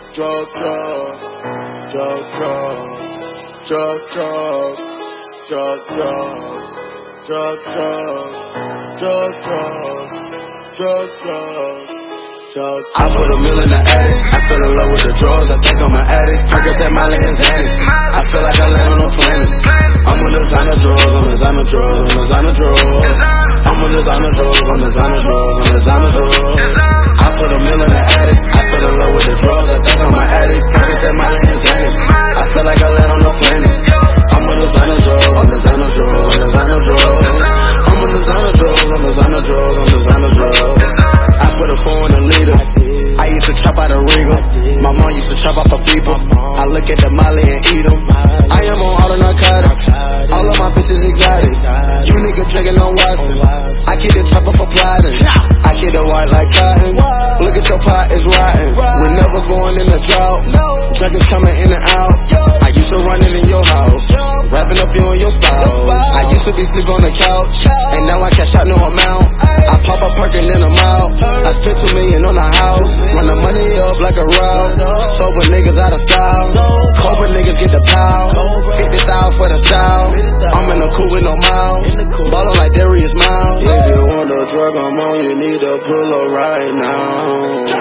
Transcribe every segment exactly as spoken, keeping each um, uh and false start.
Drug, drugs, drug, drugs, drug, drugs, drug, drugs, drug, drugs, drug, drugs, drug, drugs, drug. I put a mill in the attic. I fell in love with the drugs. I think I'm an addict. Percocet, Molly, and Xanny. I feel like I land on a planet. I'm on designer drugs, on designer drugs, on designer drugs. I'm on designer drugs, on designer drugs, on designer drugs. I put a mill in the attic. I fell in love with the drugs. I think I'm an addict. Percocet, Molly, and Xanny. I feel like I land on a planet. I'm on designer drugs, on designer drugs, on designer drugs. I'm on designer drugs, on designer drugs, on designer drugs. I put a four in a liter. I used to chop out a Regal. My mom used to chop off for people. I look at the Molly and eat them. I am on all the narcotics. All of my bitches exotic. You nigga drinking on Watson. I keep the chopper for plotting. I keep the white like cotton. Look at your pot, it's rotten. We're never going in a drought. Dragons coming in and out. I used to run it in your house, wrapping up you and your spouse. I used to be sleeping on the couch, and now I cash out no amount. I pop a perkin in a mouth. I spent two million on a house. Run the money up like a route. Sober niggas out of style. Cobra niggas get the pound. fifty thousand for the style. I'm in the cool with no mouth. Ballin' like Darius Miles. If you want a drug, I'm on. You need a pull up right now.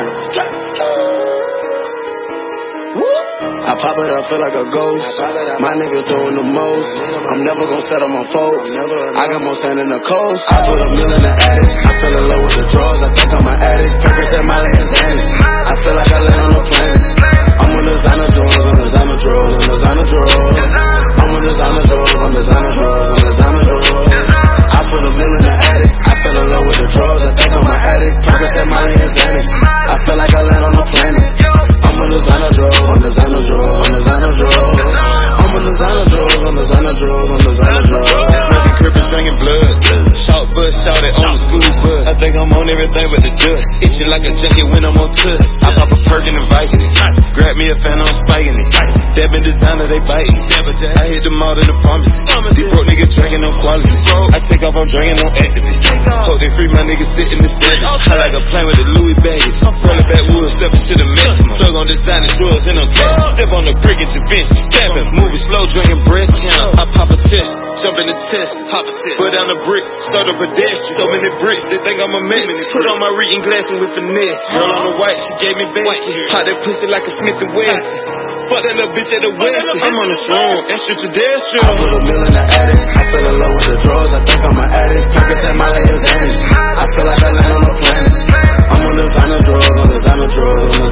I pop it, I feel like a ghost. My niggas doing the most. I'm never gonna settle my folks. I got more sand in the coast. I put a mill in the attic. I fell in love with the drugs. I think I'm an addict. Percocet, Molly, and Xanny. I feel like I land on a planet. I'm on designer drugs, on designer drugs, on designer drugs. I'm on designer drugs, on designer drugs, on designer drugs. I put a mill in the attic. I fell in love with the drugs. I think I'm an addict. Percocet, Molly, and Xanny. I feel like I land on a planet. I'm on designer drugs, on designer drugs, on designer drugs. I'm on designer drugs, on designer drugs, on designer drugs. Smoking crippin', drinking blood. Short bus, short it on the school bus. I think I'm on everything but the dust. Itching like a junkie when I'm on touch. I pop a perk in the Viking it. Grab me a fan, I'm spiking it. Dabbing designer, they biting. I hit them out in the pharmacy. These broke niggas drinking on quality. I take off, I'm drinking on activists. Hope they free my niggas sitting the service. I like a plane with the Louis baggage. Rolling back wood, step into the maximum. Plug on designer drugs and I'm gas. Step on the brick and Da Vinci. Stabbing, moving slow, drinking breast counts. I pop a test, jump in the test. Pop a test. Put down the brick, start a pedestrian. So many bricks, they think I'm a mess. Put on my reading glasses with finesse. Girl on the white, she gave me back. Pop that pussy like a Smith and Wesson. Fuck that little bitch at the West. I'm on the strong, extraterrestrial. I put a mill in the attic. I fell in love with the drugs. I think I'm an addict. Percocet, Molly, and Xanny. I feel like I land on a planet. I'm on designer drugs, on designer drugs, on designer drugs.